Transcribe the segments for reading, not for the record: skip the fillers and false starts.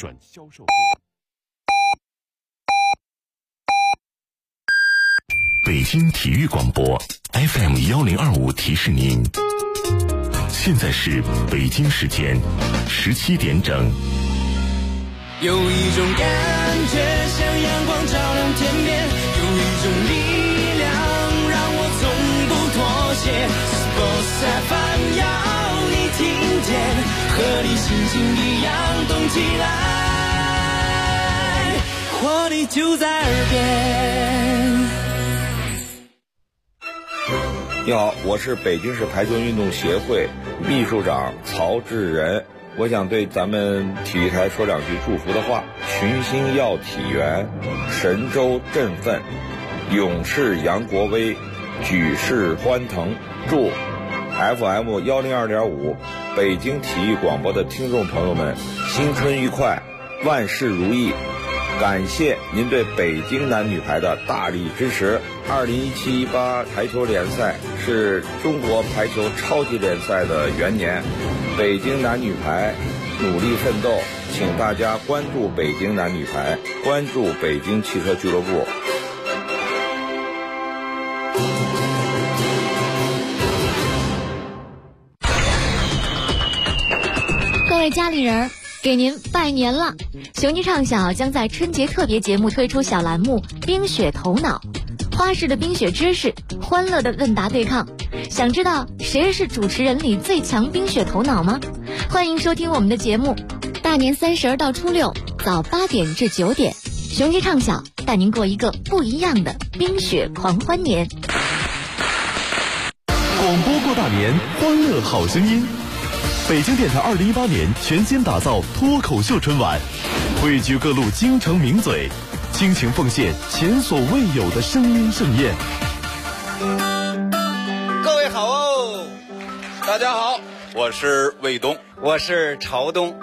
转销售部。北京体育广播 FM1025提示您，现在是北京时间17点整。 有一种感觉像阳光照亮天边，有一种力量让我从不妥协。Sports FM 要你听见，和你心情一样动起来，活力就在耳边。 你好，我是北京市排球运动协会秘书长曹志仁。我想对咱们体育台说两句祝福的话：群星耀体元，神州振奋，勇士扬国威，举世欢腾。祝 FM102.5 北京体育广播的听众朋友们新春愉快，万事如意。感谢您对北京男女排的大力支持。2017-18排球联赛是中国排球超级联赛的元年，北京男女排努力奋斗，请大家关注北京男女排，关注北京汽车俱乐部。 各位家里人，给您拜年了！雄鸡唱小将在春节特别节目推出小栏目冰雪头脑，花式的冰雪知识，欢乐的问答对抗。想知道谁是主持人里最强冰雪头脑吗？欢迎收听我们的节目，大年30到初6早8点至9点，雄鸡唱小带您过一个不一样的冰雪狂欢年。 广播过大年，欢乐好声音。北京电台2018年全新打造脱口秀春晚，汇聚各路京城名嘴，倾情奉献前所未有的声音盛宴。 各位好哦， 大家好，我是卫东， 我是朝东。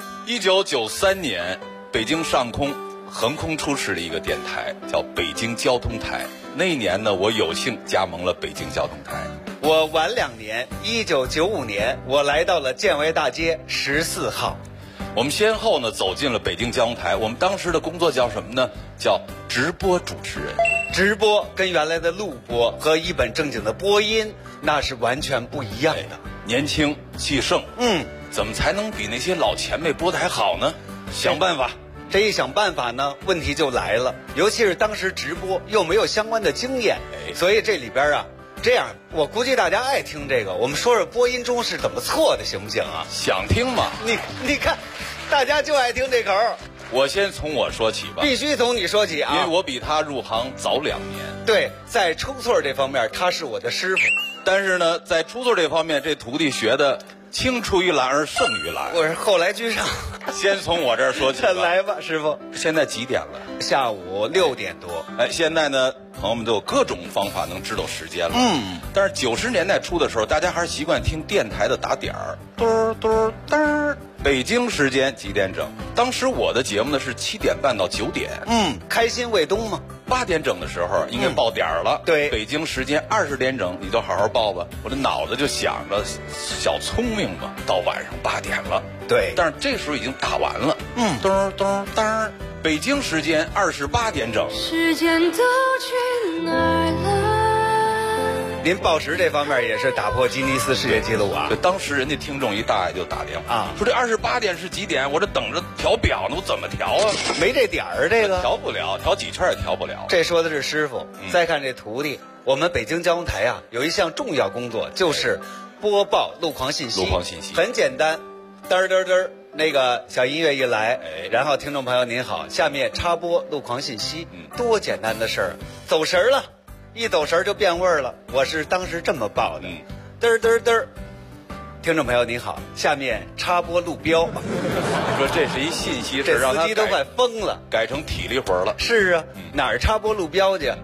1993年，北京上空横空出世了一个电台，叫北京交通台。那一年呢，我有幸加盟了北京交通台。 我晚2年，1995年，我来到了建维大街14号。 我们先后呢走进了北京交通台。我们当时的工作叫什么呢？叫直播主持人。 直播跟原来的录播和一本正经的播音那是完全不一样的。 年轻气盛，怎么才能比那些老前辈播的还好呢？想办法。 这一想办法呢，问题就来了。尤其是当时直播又没有相关的经验，所以这里边啊。这样，我估计大家爱听这个，我们说说播音中是怎么错的，行不行啊？ 想听吗？ 你看，大家就爱听这口。 我先从我说起吧。 必须从你说起啊， 因为我比他入行早2年。 对，在出错这方面，他是我的师傅。 但是呢，在出错这方面，这徒弟学的青出于蓝而胜于蓝。 我是后来居上。 先从我这儿说起吧。 来吧，师傅。 现在几点了？ 下午6点多。 现在呢，朋友们都有各种方法能知道时间了。但是90年代初的时候，大家还是习惯听电台的打点儿，嘟嘟噔。北京时间几点整？当时我的节目呢是7点半到9点。 开心卫东嘛。 8点整的时候应该报点儿了。 对， 北京时间20点整，你就好好报吧。我的脑子就想着小聪明嘛，到晚上8点了。 对， 但是这时候已经打完了。咚咚当。北京时间28点整。 时间都去哪儿了？ 您报时这方面也是打破吉尼斯世界纪录啊！ 当时人家听众一大爷就打电话啊， 说这28点是几点？我这等着调表呢，我怎么调啊？ 没这点儿，这个调不了，调几圈也调不了。 这说的是师傅。再看这徒弟，我们北京交通台啊，有一项重要工作就是播报路况信息。 路况信息很简单，嘚嘚嘚，那个小音乐一来，然后听众朋友您好，下面插播路况信息，多简单的事儿，走神了。一走神就变味儿了，我是当时这么报的，嘚嘚嘚。听众朋友您好，下面插播路标。 你说这是一信息， 这司机都快疯了， 改成体力活了。 是啊，哪儿插播路标去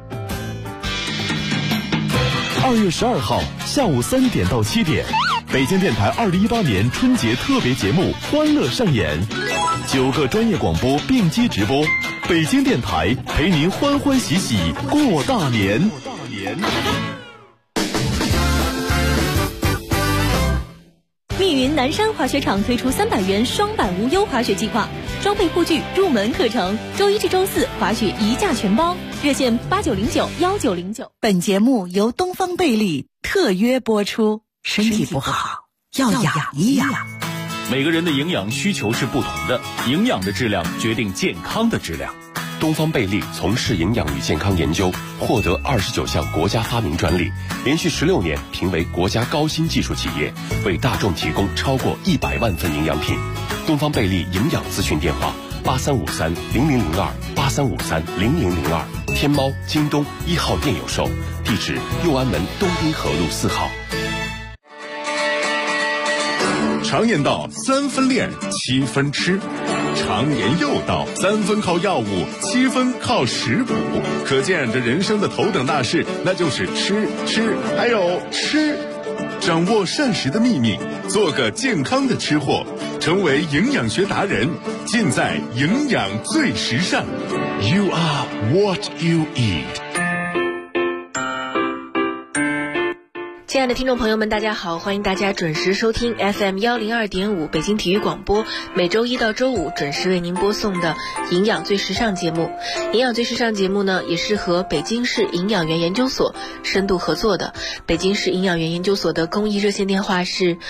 ？2月12号下午3点到7点，北京电台2018年春节特别节目《欢乐上演》，9个专业广播并机直播，北京电台陪您欢欢喜喜过大年。 密云南山滑雪场推出300元双板无忧滑雪计划，装备护具、入门课程，周一至周四滑雪一价全包，热线89091909。 本节目由东方贝利特约播出。身体不好要养一养。 每个人的营养需求是不同的，营养的质量决定健康的质量。东方贝利从事营养与健康研究，获得29项国家发明专利，连续16年评为国家高新技术企业，为大众提供超过100万份营养品。东方贝利营养咨询电话83530002，83530002，天猫、京东1号店有售，地址右安门东滨河路4号。 常言道3分练7分吃，常言又道3分靠药物7分靠食补，可见这人生的头等大事那就是吃还有吃。掌握膳食的秘密，做个健康的吃货，成为营养学达人，尽在营养最时尚。 You are what you eat。 亲爱的听众朋友们，大家好，欢迎大家准时收听 FM 102.5北京体育广播，每周一到周五准时为您播送的营养最时尚节目。营养最时尚节目呢，也是和北京市营养园研究所深度合作的。北京市营养园研究所的公益热线电话是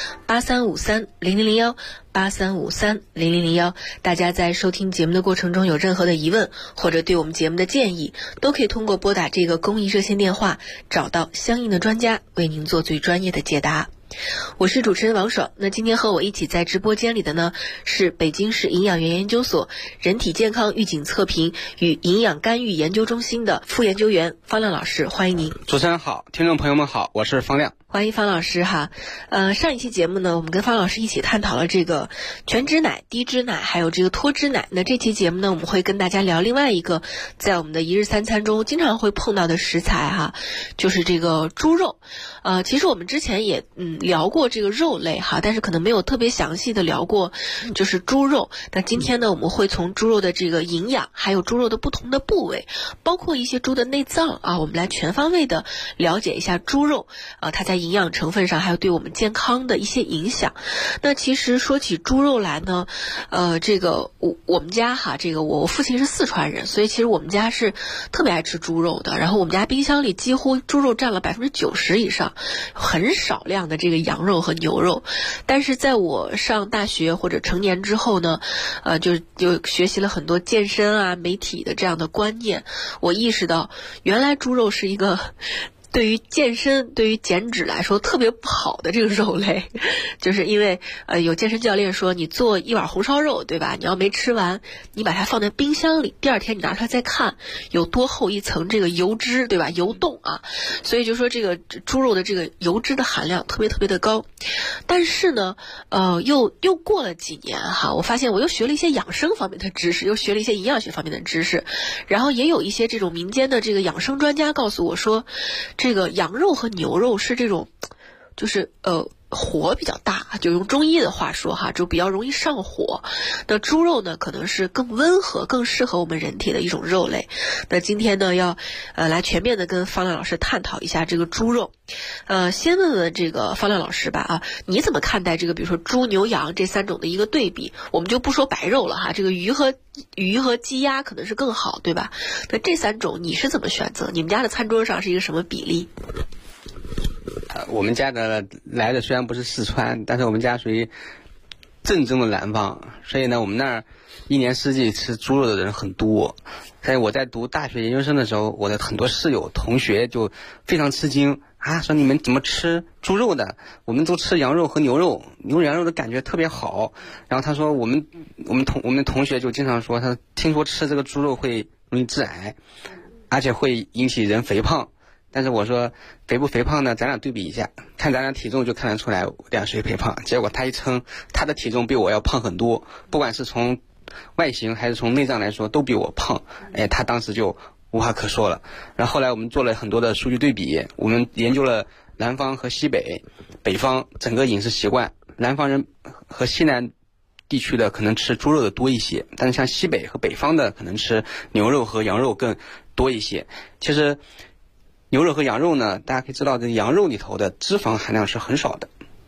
83530001。83530001，大家在收听节目的过程中有任何的疑问或者对我们节目的建议，都可以通过拨打这个公益热线电话找到相应的专家，为您做最专业的解答。我是主持人王爽，那今天和我一起在直播间里的呢是北京市营养园研究所人体健康预警测评与营养干预研究中心的副研究员方亮老师，欢迎您。 主持人好，听众朋友们好，我是方亮。 欢迎方老师哈。上一期节目呢，我们跟方老师一起探讨了这个全脂奶、低脂奶还有这个脱脂奶。那这期节目呢，我们会跟大家聊另外一个在我们的一日三餐中经常会碰到的食材哈，就是这个猪肉。其实我们之前也聊过这个肉类哈，但是可能没有特别详细的聊过就是猪肉。那今天呢，我们会从猪肉的这个营养，还有猪肉的不同的部位，包括一些猪的内脏啊，我们来全方位的了解一下猪肉它在营养成分上还有对我们健康的一些影响。那其实说起猪肉来呢，这个我们家哈，这个我父亲是四川人，所以其实我们家是特别爱吃猪肉的。然后我们家冰箱里几乎猪肉占了90%以上，很少量的这个羊肉和牛肉。但是在我上大学或者成年之后呢，就学习了很多健身啊、媒体的这样的观念，我意识到原来猪肉是一个对于健身、对于减脂来说特别不好的这个肉类，就是因为有健身教练说，你做一碗红烧肉，对吧？你要没吃完，你把它放在冰箱里，第二天你拿出来再看，有多厚一层这个油脂，对吧？油冻啊，所以就说这个猪肉的这个油脂的含量特别的高。但是呢，又过了几年哈，我发现我又学了一些养生方面的知识，又学了一些营养学方面的知识，然后也有一些这种民间的这个养生专家告诉我说，这个羊肉和牛肉是这种，就是火比较大，就用中医的话说哈，就比较容易上火。那猪肉呢，可能是更温和、更适合我们人体的一种肉类。那今天呢，要来全面的跟方亮老师探讨一下这个猪肉。先问问这个方亮老师吧啊，你怎么看待这个比如说猪、牛、羊这三种的一个对比？我们就不说白肉了哈，这个鱼和鸡鸭可能是更好，对吧？那这三种你是怎么选择？你们家的餐桌上是一个什么比例？ 我们家的来的虽然不是四川，但是我们家属于正宗的南方，所以呢，我们那儿一年四季吃猪肉的人很多。所以我在读大学研究生的时候，我的很多室友同学就非常吃惊啊，说你们怎么吃猪肉的？我们都吃羊肉和牛肉，羊肉的感觉特别好。然后他说我们同学就经常说，他听说吃这个猪肉会容易致癌，而且会引起人肥胖。但是我说肥不肥胖呢？咱俩对比一下，看咱俩体重就看得出来俩谁肥胖。结果他一称，他的体重比我要胖很多，不管是从外形还是从内脏来说都比我胖。他当时就无话可说了。然后后来我们做了很多的数据对比，我们研究了南方和西北，北方整个饮食习惯，南方人和西南地区的可能吃猪肉的多一些，但是像西北和北方的可能吃牛肉和羊肉更多一些。其实牛肉和羊肉呢，大家可以知道，这羊肉里头的脂肪含量是很少的，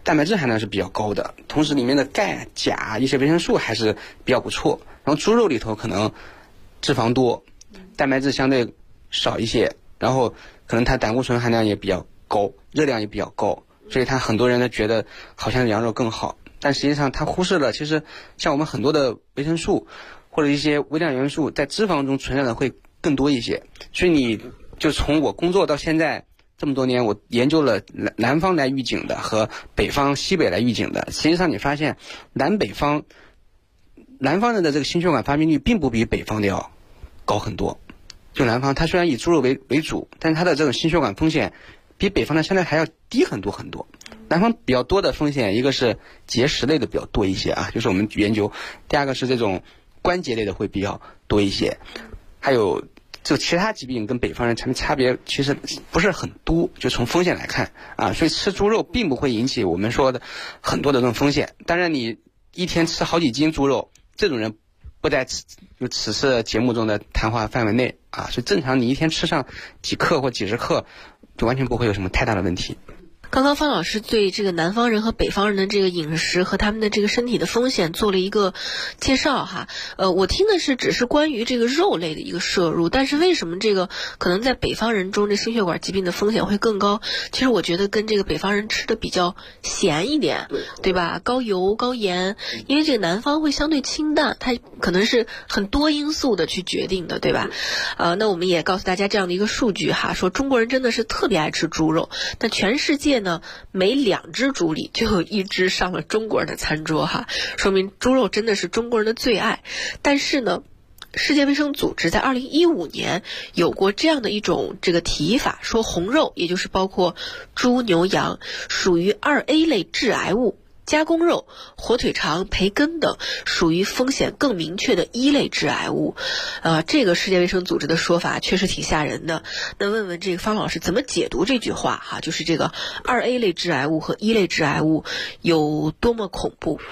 蛋白质含量是比较高的，同时里面的钙、钾一些维生素还是比较不错。然后猪肉里头可能脂肪多，蛋白质相对少一些，然后可能它胆固醇含量也比较高，热量也比较高，所以它很多人呢觉得好像羊肉更好，但实际上它忽视了其实像我们很多的维生素或者一些微量元素在脂肪中存在的会更多一些。所以你就从我工作到现在这么多年，我研究了南方来预警的和北方西北来预警的，实际上你发现南方人的这个心血管发病率并不比北方的要高很多。就南方它虽然以猪肉为主，但它的这种心血管风险比北方的相对还要低很多很多。南方比较多的风险，一个是结石类的比较多一些啊，就是我们研究；第二个是这种关节类的会比较多一些，还有就其他疾病跟北方人差别其实不是很多，就从风险来看啊，所以吃猪肉并不会引起我们说的很多的这种风险。当然你一天吃好几斤猪肉，这种人不在此次节目中的谈话范围内啊，所以正常你一天吃上几克或几十克，就完全不会有什么太大的问题。 刚刚方老师对这个南方人和北方人的这个饮食和他们的这个身体的风险做了一个介绍哈。我听的是只是关于这个肉类的一个摄入，但是为什么这个可能在北方人中这心血管疾病的风险会更高？其实我觉得跟这个北方人吃的比较咸一点，对吧？高油高盐，因为这个南方会相对清淡，它可能是很多因素的去决定的，对吧？那我们也告诉大家这样的一个数据哈，说中国人真的是特别爱吃猪肉，那全世界呢，每2只猪里就有1只上了中国人的餐桌哈，说明猪肉真的是中国人的最爱。但是呢，世界卫生组织在2015年有过这样的一种这个提法，说红肉，也就是包括猪、牛、羊，属于2A 类致癌物。加工肉、火腿肠、培根等属于风险更明确的1类致癌物。这个世界卫生组织的说法确实挺吓人的。那问问这个方老师怎么解读这句话哈？就是这个2A 类致癌物和1类致癌物有多么恐怖？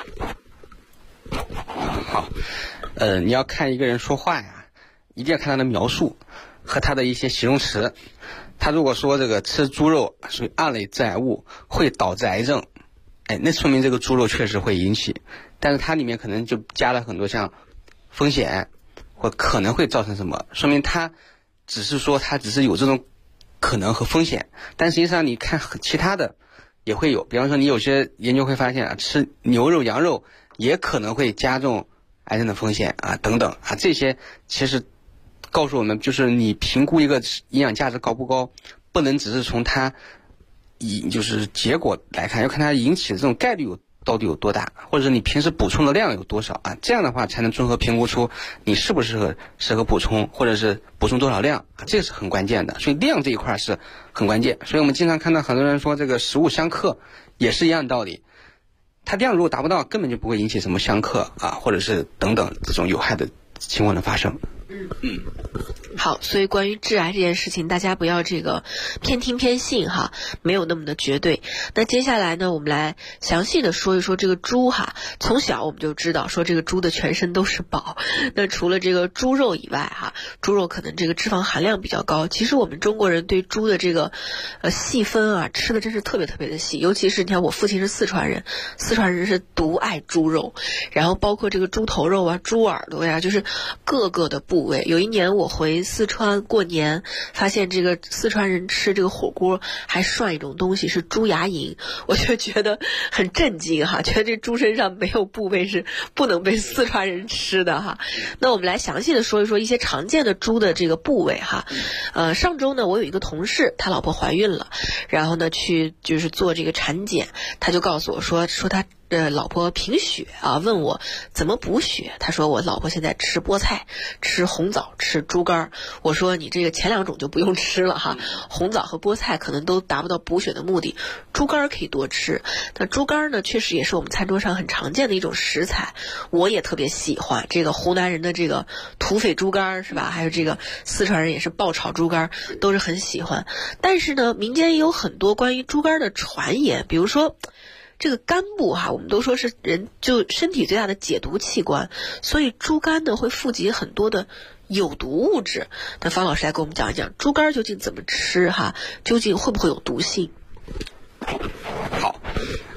好，你要看一个人说话呀，一定要看他的描述和他的一些形容词。他如果说这个吃猪肉属于2类致癌物，会导致癌症，那说明这个猪肉确实会引起，但是它里面可能就加了很多像风险或可能会造成什么，说明它只是说它只是有这种可能和风险，但实际上你看其他的也会有，比方说你有些研究会发现啊，吃牛肉、羊肉也可能会加重癌症的风险啊等等啊，这些其实告诉我们，就是你评估一个营养价值高不高，不能只是从它就是结果来看，要看它引起的这种概率到底有多大，或者是你平时补充的量有多少啊？这样的话才能综合评估出你适不适合补充，或者是补充多少量啊，这是很关键的。所以量这一块是很关键。所以我们经常看到很多人说这个食物相克，也是一样道理。它量如果达不到，根本就不会引起什么相克啊，或者是等等这种有害的情况的发生。 好，所以关于致癌这件事情，大家不要这个偏听偏信哈，没有那么的绝对。那接下来呢，我们来详细的说一说这个猪哈。从小我们就知道说这个猪的全身都是宝。那除了这个猪肉以外哈，猪肉可能这个脂肪含量比较高。其实我们中国人对猪的这个细分啊，吃的真是特别特别的细。尤其是你看我父亲是四川人，四川人是独爱猪肉，然后包括这个猪头肉啊、猪耳朵呀，就是各个的部位。有一年我回四川过年，发现这个四川人吃这个火锅还涮一种东西是猪牙龈，我就觉得很震惊哈，觉得这猪身上没有部位是不能被四川人吃的哈。那我们来详细的说一说一些常见的猪的这个部位哈。上周呢，我有一个同事，他老婆怀孕了，然后呢去就是做这个产检，他就告诉我说他老婆贫血啊，问我怎么补血。他说我老婆现在吃菠菜、吃红枣、吃猪肝。我说你这个前2种就不用吃了哈，红枣和菠菜可能都达不到补血的目的，猪肝可以多吃。那猪肝呢，确实也是我们餐桌上很常见的一种食材，我也特别喜欢。这个湖南人的这个土匪猪肝是吧？还有这个四川人也是爆炒猪肝，都是很喜欢。但是呢，民间也有很多关于猪肝的传言，比如说这个肝部哈，我们都说是人就身体最大的解毒器官，所以猪肝呢会富集很多的有毒物质。那方老师来给我们讲一讲猪肝究竟怎么吃哈，究竟会不会有毒性？ 好，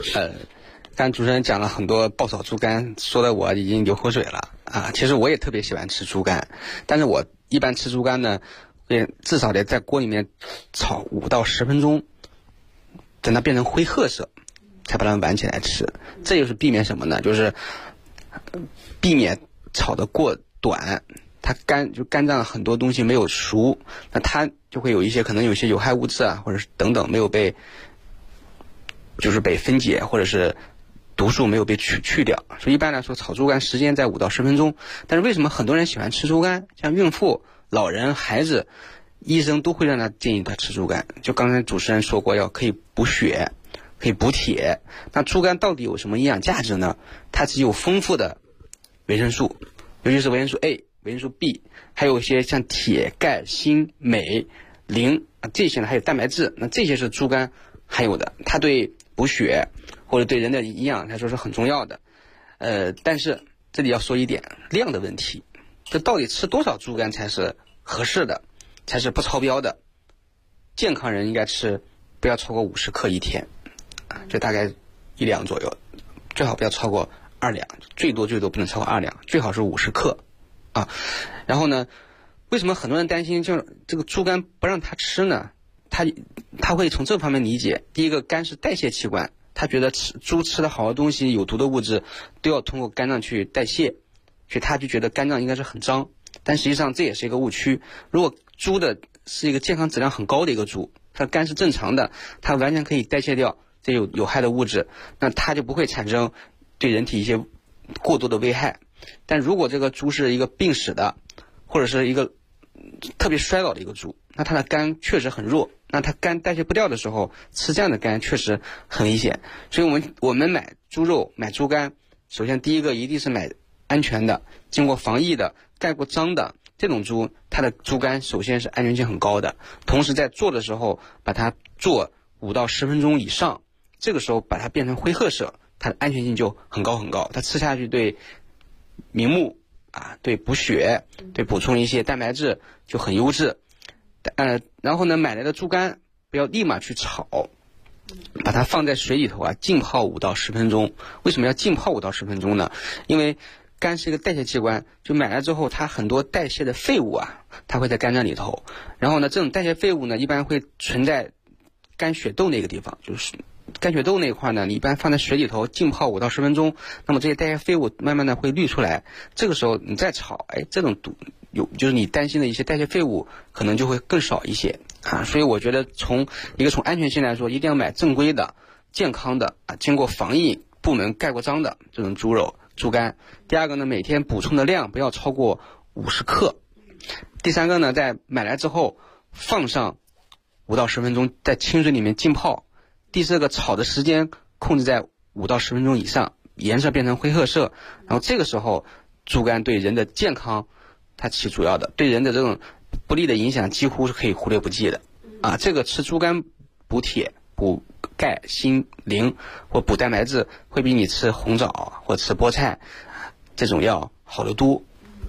刚主持人讲了很多爆炒猪肝，说的我已经流口水了啊。其实我也特别喜欢吃猪肝，但是我一般吃猪肝呢，至少得在锅里面炒5到10分钟，等它变成灰褐色，才把它们挽起来吃。这就是避免什么呢？就是避免炒得过短，它肝脏很多东西没有熟，那它就会有一些可能有些有害物质啊，或者是等等没有被分解，或者是毒素没有被去掉。所以一般来说炒猪肝时间在5到10分钟。但是为什么很多人喜欢吃猪肝？像孕妇、老人、孩子，医生都会让他建议他吃猪肝。就刚才主持人说过，可以补血，可以补铁。那猪肝到底有什么营养价值呢？它是有丰富的维生素，尤其是维生素 A、维生素 B， 还有一些像铁、钙、锌、镁、磷这些呢，还有蛋白质。那这些是猪肝含有的，它对补血或者对人的营养来说是很重要的。但是这里要说一点量的问题，这到底吃多少猪肝才是合适的，才是不超标的？健康人应该吃不要超过50克一天，这大概1两左右，最好不要超过2两，最多不能超过2两，最好是50克啊。然后呢，为什么很多人担心就是这个猪肝不让他吃呢？他会从这方面理解，第一个，肝是代谢器官，他觉得猪吃的好的东西，有毒的物质都要通过肝脏去代谢，所以他就觉得肝脏应该是很脏。但实际上这也是一个误区。如果猪的是一个健康质量很高的一个猪，它肝是正常的，它完全可以代谢掉这有害的物质，那它就不会产生对人体一些过多的危害。但如果这个猪是一个病史的，或者是一个特别衰老的一个猪，那它的肝确实很弱，那它肝代谢不掉的时候，吃这样的肝确实很危险。所以我们买猪肉、买猪肝，首先第一个一定是买安全的，经过防疫的、盖过章的这种猪，它的猪肝首先是安全性很高的。同时在做的时候把它做5到10分钟以上，这个时候把它变成灰褐色，它的安全性就很高很高。它吃下去对明目对补血、对补充一些蛋白质就很优质。然后呢，买来的猪肝不要立马去炒，把它放在水里头浸泡5到10分钟。为什么要浸泡5到10分钟呢？因为肝是一个代谢器官，就买来之后它很多代谢的废物它会在肝脏里头。然后呢，这种代谢废物呢一般会存在肝血窦那个地方，就是肝血窦那一块呢，你一般放在水里头浸泡5到10分钟，那么这些代谢废物慢慢的会滤出来，这个时候你再炒，这种就是你担心的一些代谢废物可能就会更少一些所以我觉得从安全性来说，一定要买正规的、健康的经过防疫部门盖过章的这种猪肉、猪肝。第二个呢，每天补充的量不要超过50克。第三个呢，在买来之后放上5到10分钟，在清水里面浸泡。第四个，炒的时间控制在5到10分钟以上，颜色变成灰褐色。然后这个时候猪肝对人的健康它起主要的，对人的这种不利的影响几乎是可以忽略不计的这个吃猪肝补铁、补钙、锌、磷或补蛋白质，会比你吃红枣或吃菠菜这种要好得多。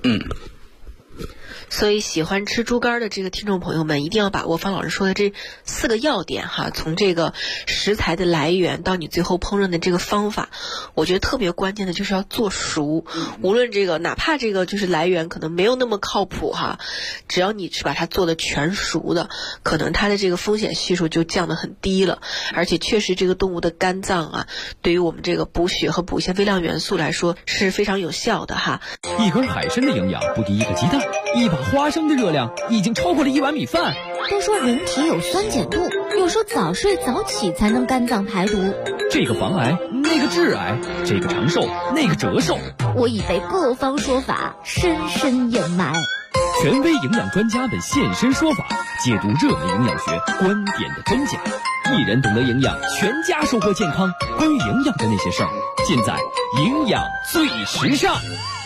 所以喜欢吃猪肝的这个听众朋友们，一定要把握方老师说的这4个要点从这个食材的来源到你最后烹饪的这个方法，我觉得特别关键的就是要做熟。无论这个哪怕这个就是来源可能没有那么靠谱只要你是把它做的全熟的，可能它的这个风险系数就降得很低了。而且确实这个动物的肝脏对于我们这个补血和补一些微量元素来说是非常有效的一根海参的营养不敌1个鸡蛋，一把花生的热量已经超过了1碗米饭。 都说人体有酸碱度，又说早睡早起才能肝脏排毒。 这个防癌，那个致癌，这个长寿，那个折寿。 我已被各方说法深深掩埋。 权威营养专家们现身说法，解读热门营养学观点的真假。一人懂得营养，全家收获健康。关于营养的那些事儿，尽在营养最时尚。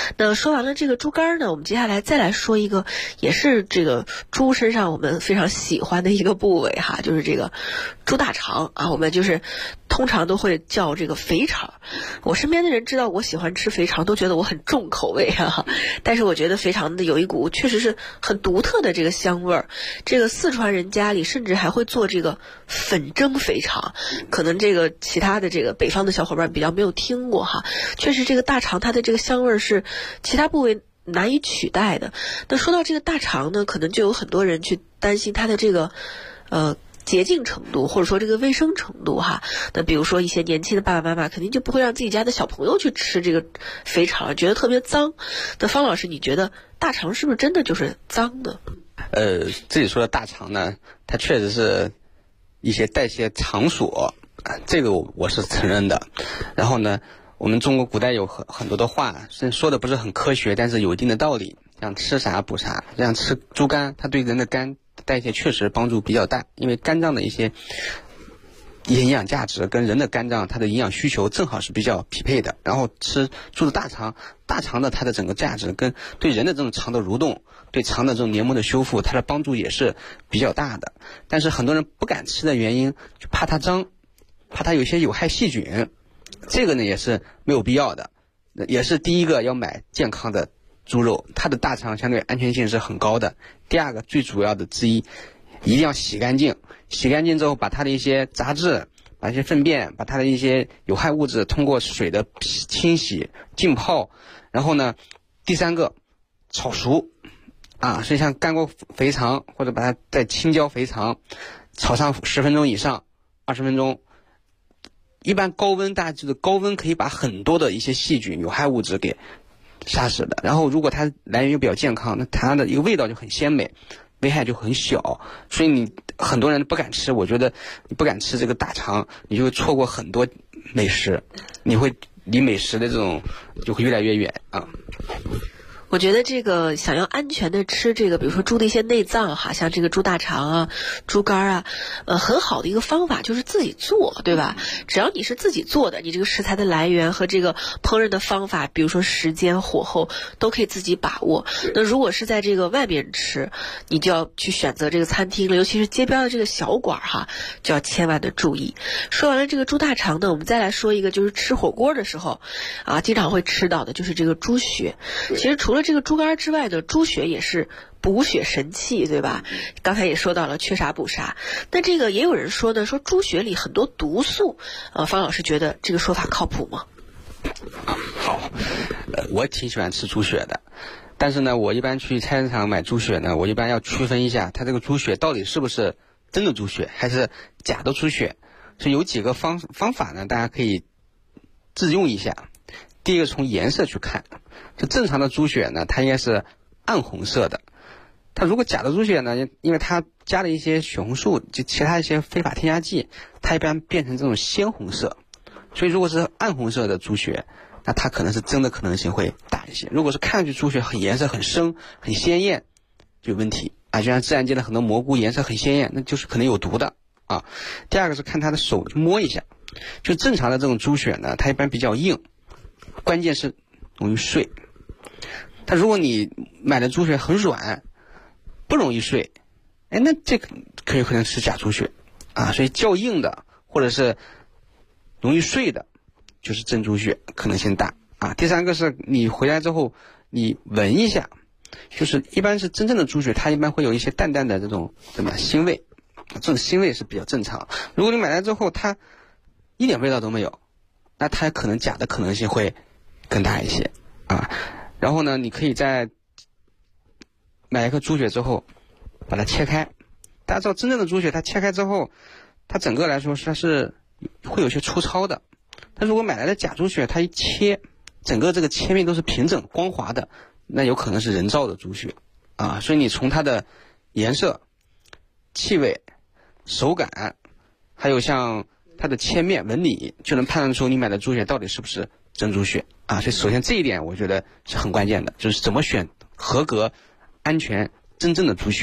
那说完了这个猪肝呢，我们接下来再来说一个，也是这个猪身上我们非常喜欢的一个部位哈，就是这个猪大肠啊，我们就是通常都会叫这个肥肠。我身边的人知道我喜欢吃肥肠，都觉得我很重口味啊。但是我觉得肥肠的有一股确实是很独特的这个香味儿。这个四川人家里甚至还会做这个粉蒸肥肠，可能这个其他的这个北方的小伙伴比较没有听过哈。确实这个大肠它的这个香味儿是其他部位难以取代的。那说到这个大肠呢，可能就有很多人去担心它的这个洁净程度，或者说这个卫生程度哈。那比如说一些年轻的爸爸妈妈肯定就不会让自己家的小朋友去吃这个肥肠，觉得特别脏。那方老师，你觉得大肠是不是真的就是脏的？ 自己说的大肠呢，它确实是一些代谢场所，这个我是承认的。然后呢，我们中国古代有很多的话，虽然说的不是很科学，但是有一定的道理。像吃啥补啥，像吃猪肝，它对人的肝代谢确实帮助比较大，因为肝脏的一些营养价值跟人的肝脏它的营养需求正好是比较匹配的。然后吃猪的大肠的它的整个价值跟对人的这种肠的蠕动，对肠的这种黏膜的修复，它的帮助也是比较大的。但是很多人不敢吃的原因，就怕它脏，怕它有些有害细菌，这个呢也是没有必要的。也是第一个要买健康的猪肉，它的大肠相对安全性是很高的。第二个最主要的之一，一定要洗干净，洗干净之后把它的一些杂质，把一些粪便，把它的一些有害物质通过水的清洗浸泡。然后呢，第三个炒熟啊，所以像干锅肥肠或者把它再青椒肥肠炒上10分钟以上20分钟。一般高温，大家记得高温可以把很多的一些细菌有害物质给杀死的。然后如果它来源又比较健康，那它的一个味道就很鲜美，危害就很小。所以你很多人不敢吃，我觉得你不敢吃这个大肠，你就会错过很多美食，你会离美食的这种就会越来越远啊。 我觉得这个想要安全的吃这个，比如说猪的一些内脏哈，像这个猪大肠啊、猪肝啊，很好的一个方法就是自己做，对吧？只要你是自己做的，你这个食材的来源和这个烹饪的方法，比如说时间、火候，都可以自己把握。那如果是在这个外面吃，你就要去选择这个餐厅了，尤其是街边的这个小馆哈，就要千万的注意。说完了这个猪大肠呢，我们再来说一个，就是吃火锅的时候啊，经常会吃到的就是这个猪血。其实除了这个猪肝之外呢，猪血也是补血神器，对吧？刚才也说到了缺啥补啥。那这个也有人说呢，说猪血里很多毒素，方老师觉得这个说法靠谱吗？ 好，我挺喜欢吃猪血的，但是呢，我一般去菜市场买猪血呢，我一般要区分一下，它这个猪血到底是不是真的猪血，还是假的猪血。所以有几个方法呢，大家可以自用一下。第一个从颜色去看，就正常的猪血呢，它应该是暗红色的。它如果假的猪血呢，因为它加了一些血红素，就其他一些非法添加剂，它一般变成这种鲜红色。所以如果是暗红色的猪血，那它可能是真的可能性会大一些。如果是看上去猪血颜色很深、很鲜艳，就有问题啊。就像自然界的很多蘑菇颜色很鲜艳，那就是可能有毒的啊。第二个是看它的手摸一下，就正常的这种猪血呢，它一般比较硬。关键是容易碎，它如果你买的猪血很软，不容易碎，那这个可能是假猪血啊。所以较硬的或者是容易碎的，就是真猪血，可能性大啊。第三个是你回来之后你闻一下，就是一般是真正的猪血，它一般会有一些淡淡的这种腥味，这种腥味是比较正常。如果你买来之后它一点味道都没有，那它可能假的可能性会更大一些啊。然后呢，你可以在买一颗猪血之后把它切开。大家知道真正的猪血它切开之后，它整个来说它是会有些粗糙的。但如果买来的假猪血，它一切整个这个切面都是平整光滑的，那有可能是人造的猪血啊。所以你从它的颜色、气味、手感，还有像它的切面纹理，就能判断出你买的猪血到底是不是真猪血啊。所以首先这一点我觉得是很关键的，就是怎么选合格、安全、真正的猪血。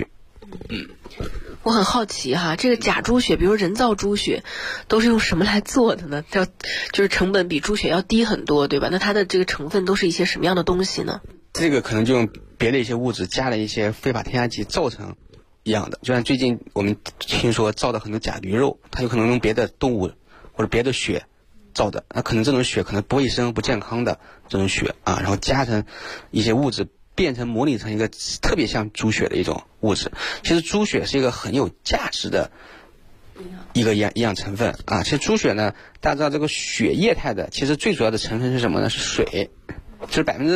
我很好奇哈，这个假猪血，比如人造猪血，都是用什么来做的呢？就是成本比猪血要低很多，对吧？那它的这个成分都是一些什么样的东西呢？ 这个可能就用别的一些物质加了一些非法添加剂造成一样的。就像最近我们听说造的很多假驴肉，它有可能用别的动物或者别的血造的，那可能这种血可能不卫生不健康的这种血啊，然后加成一些物质，变成模拟成一个特别像猪血的一种物质。其实猪血是一个很有价值的一个营养成分啊。其实猪血呢，大家知道这个血液态的，其实最主要的成分是什么呢？是水，就是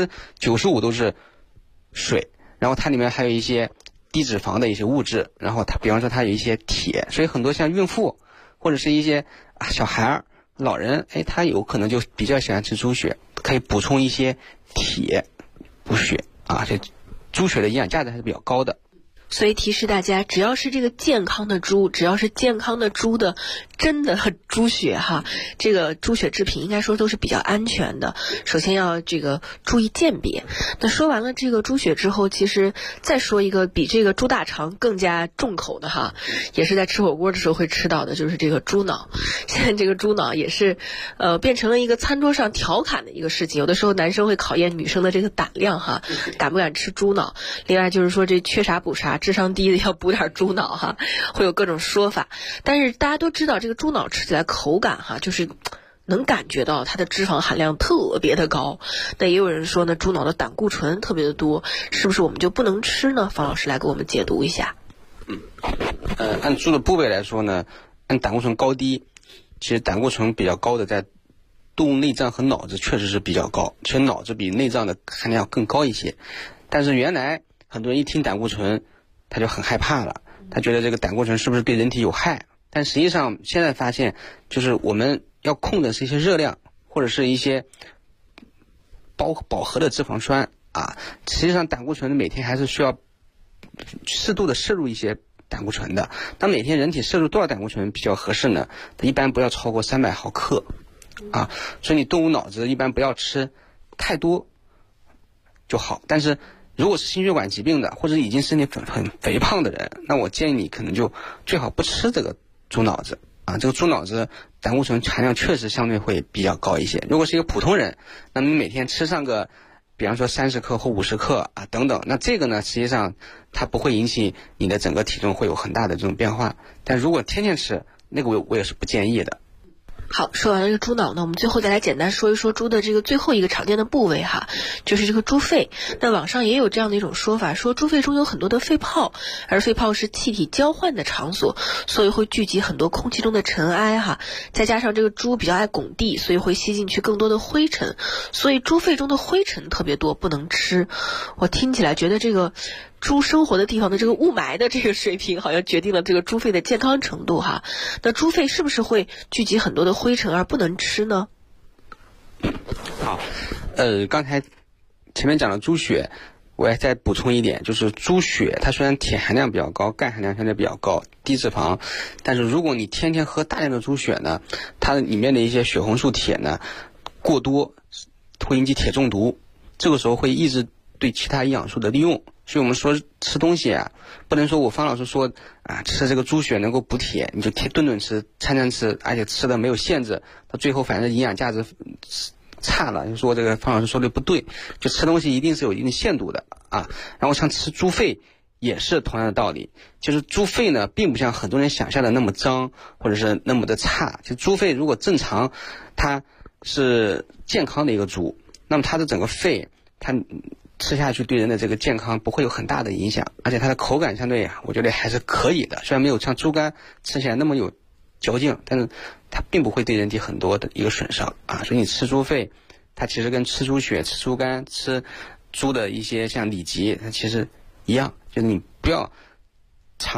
95% 都是水，然后它里面还有一些低脂肪的一些物质，然后它比方说它有一些铁，所以很多像孕妇或者是一些小孩老人，他有可能就比较喜欢吃猪血，可以补充一些铁补血啊，这猪血的营养价值还是比较高的。 所以提示大家，只要是这个健康的猪，只要是健康的猪的真的猪血哈，这个猪血制品应该说都是比较安全的。首先要这个注意鉴别。那说完了这个猪血之后，其实再说一个比这个猪大肠更加重口的哈，也是在吃火锅的时候会吃到的，就是这个猪脑。现在这个猪脑也是变成了一个餐桌上调侃的一个事情。有的时候男生会考验女生的这个胆量哈，敢不敢吃猪脑。另外就是说这缺啥补啥，智商低的要补点猪脑哈，会有各种说法。但是大家都知道这个猪脑吃起来口感哈，就是能感觉到它的脂肪含量特别的高。那也有人说呢，猪脑的胆固醇特别的多，是不是我们就不能吃呢？方老师来给我们解读一下。 按猪的部位来说呢，按胆固醇高低，其实胆固醇比较高的在动物内脏和脑子确实是比较高，其实脑子比内脏的含量更高一些。但是原来很多人一听胆固醇他就很害怕了，他觉得这个胆固醇是不是对人体有害。但实际上现在发现，就是我们要控的是一些热量或者是一些饱和的脂肪酸啊。实际上胆固醇每天还是需要适度的摄入一些胆固醇的。那每天人体摄入多少胆固醇比较合适呢？一般不要超过300毫克啊。所以你动物脑子一般不要吃太多就好。但是如果是心血管疾病的或者已经身体很肥胖的人，那我建议你可能就最好不吃这个猪脑子啊。这个猪脑子胆固醇含量确实相对会比较高一些。如果是一个普通人，那么你每天吃上个比方说30克或50克啊等等，那这个呢实际上它不会引起你的整个体重会有很大的这种变化。但如果天天吃那个我也是不建议的。 好，说完了这个猪脑呢，我们最后再来简单说一说猪的这个最后一个常见的部位哈，就是这个猪肺。那网上也有这样的一种说法，说猪肺中有很多的肺泡，而肺泡是气体交换的场所，所以会聚集很多空气中的尘埃哈。再加上这个猪比较爱拱地，所以会吸进去更多的灰尘，所以猪肺中的灰尘特别多，不能吃。我听起来觉得这个猪生活的地方的这个雾霾的这个水平，好像决定了这个猪肺的健康程度哈。那猪肺是不是会聚集很多的灰尘而不能吃呢？ 好，刚才前面讲了猪血，我也再补充一点，就是猪血它虽然铁含量比较高，钙含量相对比较高，低脂肪，但是如果你天天喝大量的猪血呢，它里面的一些血红素铁呢过多，会引起铁中毒，这个时候会抑制对其他营养素的利用。所以我们说吃东西啊，不能说我方老师说啊，吃这个猪血能够补铁，你就顿顿吃，餐餐吃，而且吃的没有限制，到最后反正营养价值差了。就说这个方老师说的不对，就吃东西一定是有一定限度的啊。然后像吃猪肺也是同样的道理，就是猪肺呢，并不像很多人想象的那么脏或者是那么的差。就猪肺如果正常，它是健康的一个猪，那么它的整个肺，它吃下去对人的这个健康不会有很大的影响，而且它的口感相对我觉得还是可以的，虽然没有像猪肝吃起来那么有嚼劲，但是它并不会对人体很多的一个损伤啊。所以你吃猪肺，它其实跟吃猪血、吃猪肝、吃猪的一些像里脊，它其实一样，就是你不要